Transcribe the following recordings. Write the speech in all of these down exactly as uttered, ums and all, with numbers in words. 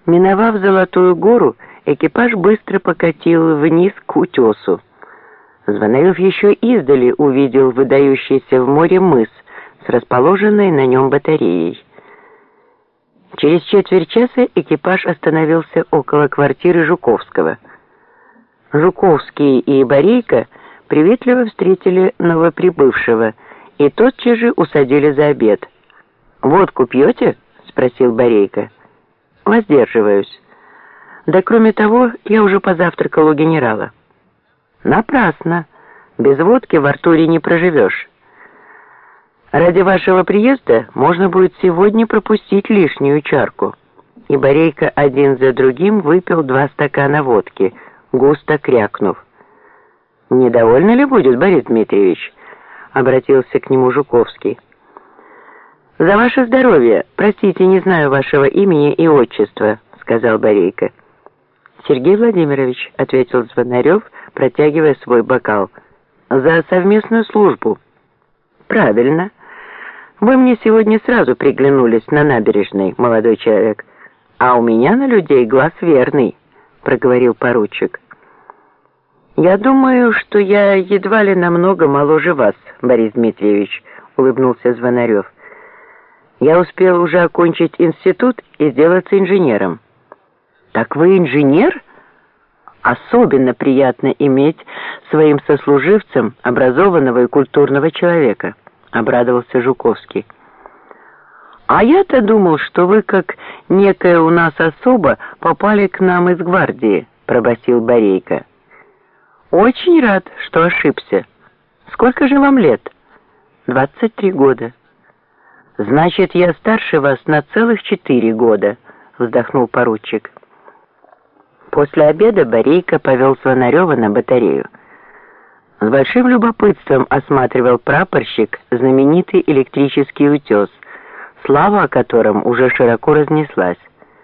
Миновав Золотую гору, экипаж быстро покатил вниз к утесу. Звонарев еще издали увидел выдающийся в море мыс с расположенной на нем батареей. Через четверть часа экипаж остановился около квартиры Жуковского. Жуковский и Борейко приветливо встретили новоприбывшего и тотчас же усадили за обед. «Водку пьете?» — спросил Борейко. «Воздерживаюсь. Да кроме того, я уже позавтракал у генерала». «Напрасно. Без водки в Артуре не проживешь. Ради вашего приезда можно будет сегодня пропустить лишнюю чарку». И Борейко один за другим выпил два стакана водки, густо крякнув. «Недовольны ли будет, Борис Дмитриевич?» — обратился к нему Жуковский. «За ваше здоровье. Простите, не знаю вашего имени и отчества», — сказал Борейко. «Сергей Владимирович», — ответил Звонарев, протягивая свой бокал. «За совместную службу». «Правильно. Вы мне сегодня сразу приглянулись на набережной, молодой человек. А у меня на людей глаз верный», — проговорил поручик. «Я думаю, что я едва ли намного моложе вас, Борис Дмитриевич», — улыбнулся Звонарев. «Я успел уже окончить институт и сделаться инженером». «Так вы инженер? Особенно приятно иметь своим сослуживцем образованного и культурного человека», — обрадовался Жуковский. «А я-то думал, что вы, как некая у нас особа, попали к нам из гвардии», — пробасил Борейко. «Очень рад, что ошибся. Сколько же вам лет?» «Двадцать три года». «Значит, я старше вас на целых четыре года», — вздохнул поручик. После обеда Борейко повел Звонарева на батарею. С большим любопытством осматривал прапорщик знаменитый электрический утес, слава о котором уже широко разнеслась.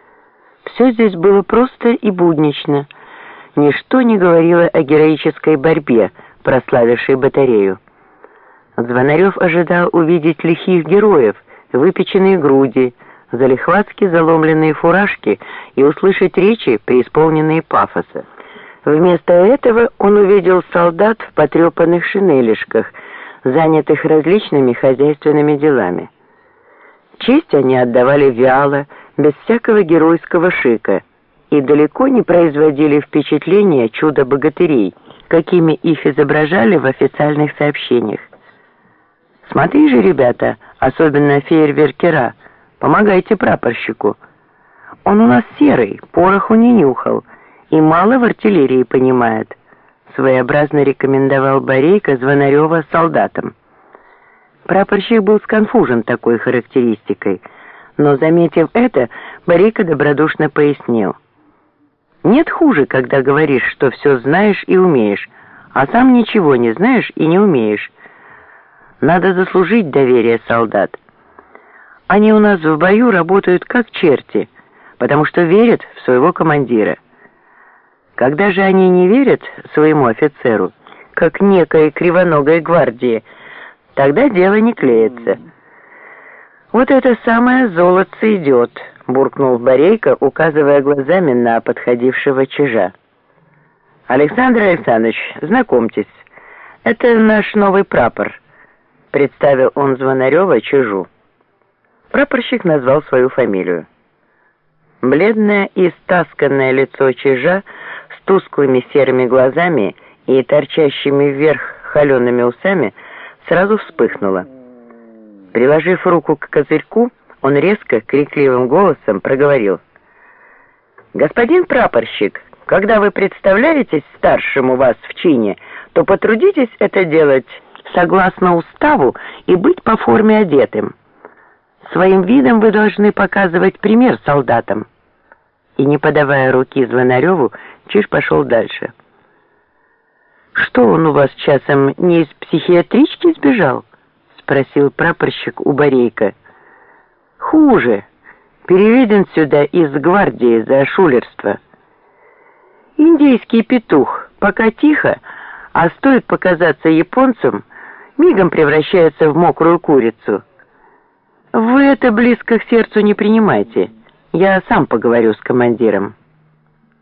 Все здесь было просто и буднично. Ничто не говорило о героической борьбе, прославившей батарею. Звонарев ожидал увидеть лихих героев, выпеченные груди, залихватски заломленные фуражки и услышать речи, преисполненные пафоса. Вместо этого он увидел солдат в потрепанных шинелишках, занятых различными хозяйственными делами. Честь они отдавали вяло, без всякого геройского шика, и далеко не производили впечатления чудо-богатырей, какими их изображали в официальных сообщениях. «Смотри же, ребята, особенно фейерверкера, помогайте прапорщику. Он у нас серый, пороху не нюхал и мало в артиллерии понимает», — своеобразно рекомендовал Борейко Звонарева солдатам. Прапорщик был сконфужен такой характеристикой, но, заметив это, Борейко добродушно пояснил. «Нет хуже, когда говоришь, что все знаешь и умеешь, а сам ничего не знаешь и не умеешь. Надо заслужить доверие солдат. Они у нас в бою работают как черти, потому что верят в своего командира. Когда же они не верят своему офицеру, как некой кривоногой гвардии, тогда дело не клеится». «Вот это самое золотце идет», — буркнул Борейко, указывая глазами на подходившего чижа. «Александр Александрович, знакомьтесь, это наш новый прапор», — представил он Звонарева чижу. Прапорщик назвал свою фамилию. Бледное и стасканное лицо чижа с тусклыми серыми глазами и торчащими вверх холеными усами сразу вспыхнуло. Приложив руку к козырьку, он резко, крикливым голосом проговорил. «Господин прапорщик, когда вы представляетесь старшему вас в чине, то потрудитесь это делать согласно уставу и быть по форме одетым. Своим видом вы должны показывать пример солдатам». И, не подавая руки Звонареву, чиж пошел дальше. «Что он у вас часом не из психиатрички сбежал?» — спросил прапорщик у Борейко. «Хуже. Переведен сюда из гвардии за шулерство. Индейский петух, пока тихо, а стоит показаться японцам, мигом превращается в мокрую курицу. Вы это близко к сердцу не принимайте. Я сам поговорю с командиром».